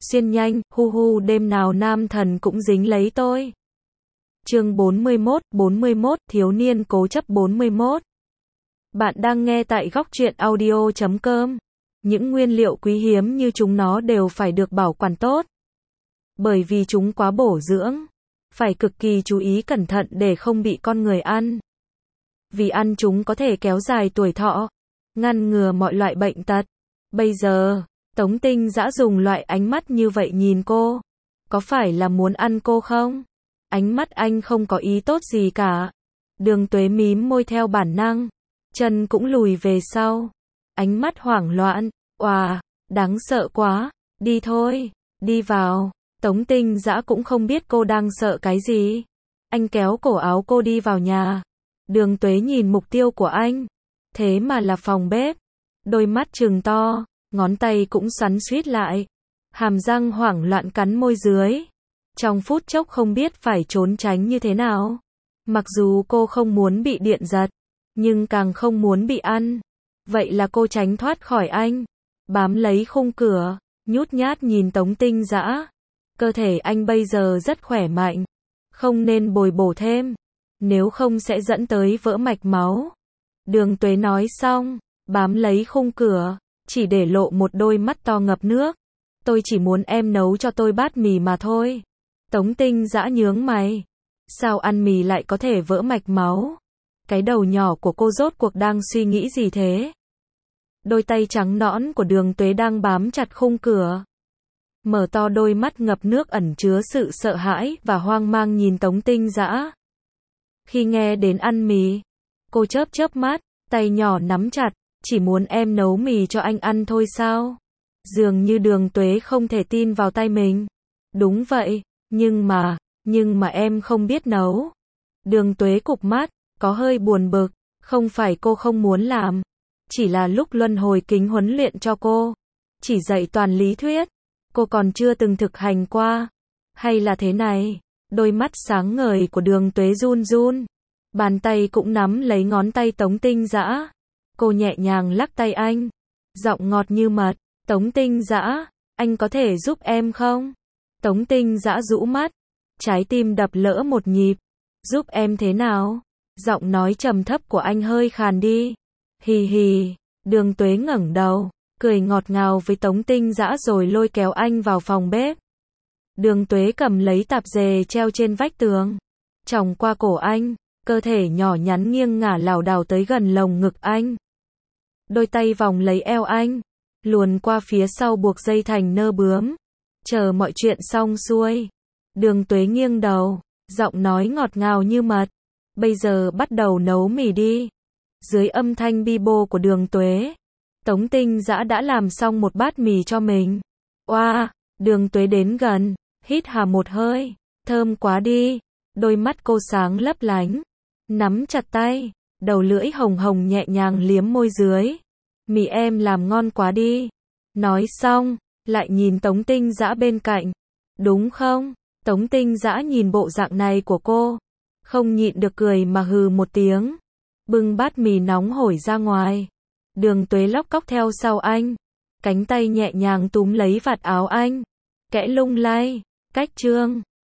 xuyên nhanh, hu hu đêm nào nam thần cũng dính lấy tôi. Chương 41, thiếu niên cố chấp 41. Bạn đang nghe tại góc truyện audio.com. Những nguyên liệu quý hiếm như chúng nó đều phải được bảo quản tốt. Bởi vì chúng quá bổ dưỡng. Phải cực kỳ chú ý cẩn thận để không bị con người ăn. Vì ăn chúng có thể kéo dài tuổi thọ, ngăn ngừa mọi loại bệnh tật. Bây giờ, Tống Tinh Dã dùng loại ánh mắt như vậy nhìn cô. Có phải là muốn ăn cô không? Ánh mắt anh không có ý tốt gì cả. Đường Tuế mím môi theo bản năng. Chân cũng lùi về sau. Ánh mắt hoảng loạn. Oà, đáng sợ quá. Đi thôi, đi vào. Tống Tinh Dã cũng không biết cô đang sợ cái gì. Anh kéo cổ áo cô đi vào nhà. Đường Tuế nhìn mục tiêu của anh. Thế mà là phòng bếp. Đôi mắt trừng to, ngón tay cũng xoắn xuýt lại. Hàm răng hoảng loạn cắn môi dưới. Trong phút chốc không biết phải trốn tránh như thế nào. Mặc dù cô không muốn bị điện giật, nhưng càng không muốn bị ăn. Vậy là cô tránh thoát khỏi anh. Bám lấy khung cửa, nhút nhát nhìn Tống Tinh Dã. Cơ thể anh bây giờ rất khỏe mạnh. Không nên bồi bổ thêm. Nếu không sẽ dẫn tới vỡ mạch máu. Đường Tuế nói xong, bám lấy khung cửa, chỉ để lộ một đôi mắt to ngập nước. Tôi chỉ muốn em nấu cho tôi bát mì mà thôi. Tống Tinh Dã nhướng mày. Sao ăn mì lại có thể vỡ mạch máu? Cái đầu nhỏ của cô rốt cuộc đang suy nghĩ gì thế? Đôi tay trắng nõn của Đường Tuế đang bám chặt khung cửa. Mở to đôi mắt ngập nước ẩn chứa sự sợ hãi và hoang mang nhìn Tống Tinh Dã. Khi nghe đến ăn mì, cô chớp chớp mắt, tay nhỏ nắm chặt, chỉ muốn em nấu mì cho anh ăn thôi sao? Dường như Đường Tuế không thể tin vào tay mình. Đúng vậy, nhưng mà em không biết nấu. Đường Tuế cụp mắt, có hơi buồn bực, không phải cô không muốn làm, chỉ là lúc luân hồi kính huấn luyện cho cô, chỉ dạy toàn lý thuyết, cô còn chưa từng thực hành qua. Hay là thế này? Đôi mắt sáng ngời của Đường Tuế run run, bàn tay cũng nắm lấy ngón tay Tống Tinh Dã. Cô nhẹ nhàng lắc tay anh, giọng ngọt như mật, Tống Tinh Dã, anh có thể giúp em không? Tống Tinh Dã rũ mắt, trái tim đập lỡ một nhịp. Giúp em thế nào? Giọng nói trầm thấp của anh hơi khàn đi. Hì hì, Đường Tuế ngẩng đầu, cười ngọt ngào với Tống Tinh Dã rồi lôi kéo anh vào phòng bếp. Đường Tuế cầm lấy tạp dề treo trên vách tường, chòng qua cổ anh, cơ thể nhỏ nhắn nghiêng ngả lảo đảo tới gần lồng ngực anh. Đôi tay vòng lấy eo anh, luồn qua phía sau buộc dây thành nơ bướm. Chờ mọi chuyện xong xuôi, Đường Tuế nghiêng đầu, giọng nói ngọt ngào như mật. Bây giờ bắt đầu nấu mì đi. Dưới âm thanh bi bô của Đường Tuế, Tống Tinh Dã đã làm xong một bát mì cho mình. Oa, Đường Tuế đến gần, hít hà một hơi, thơm quá đi. Đôi mắt cô sáng lấp lánh, nắm chặt tay, đầu lưỡi hồng hồng nhẹ nhàng liếm môi dưới. Mì em làm ngon quá đi. Nói xong, lại nhìn Tống Tinh Dã bên cạnh. Đúng không? Tống Tinh Dã nhìn bộ dạng này của cô, không nhịn được cười mà hừ một tiếng. Bưng bát mì nóng hổi ra ngoài. Đường Tuế lóc cóc theo sau anh, cánh tay nhẹ nhàng túm lấy vạt áo anh, kẽ lung lay. Cách chương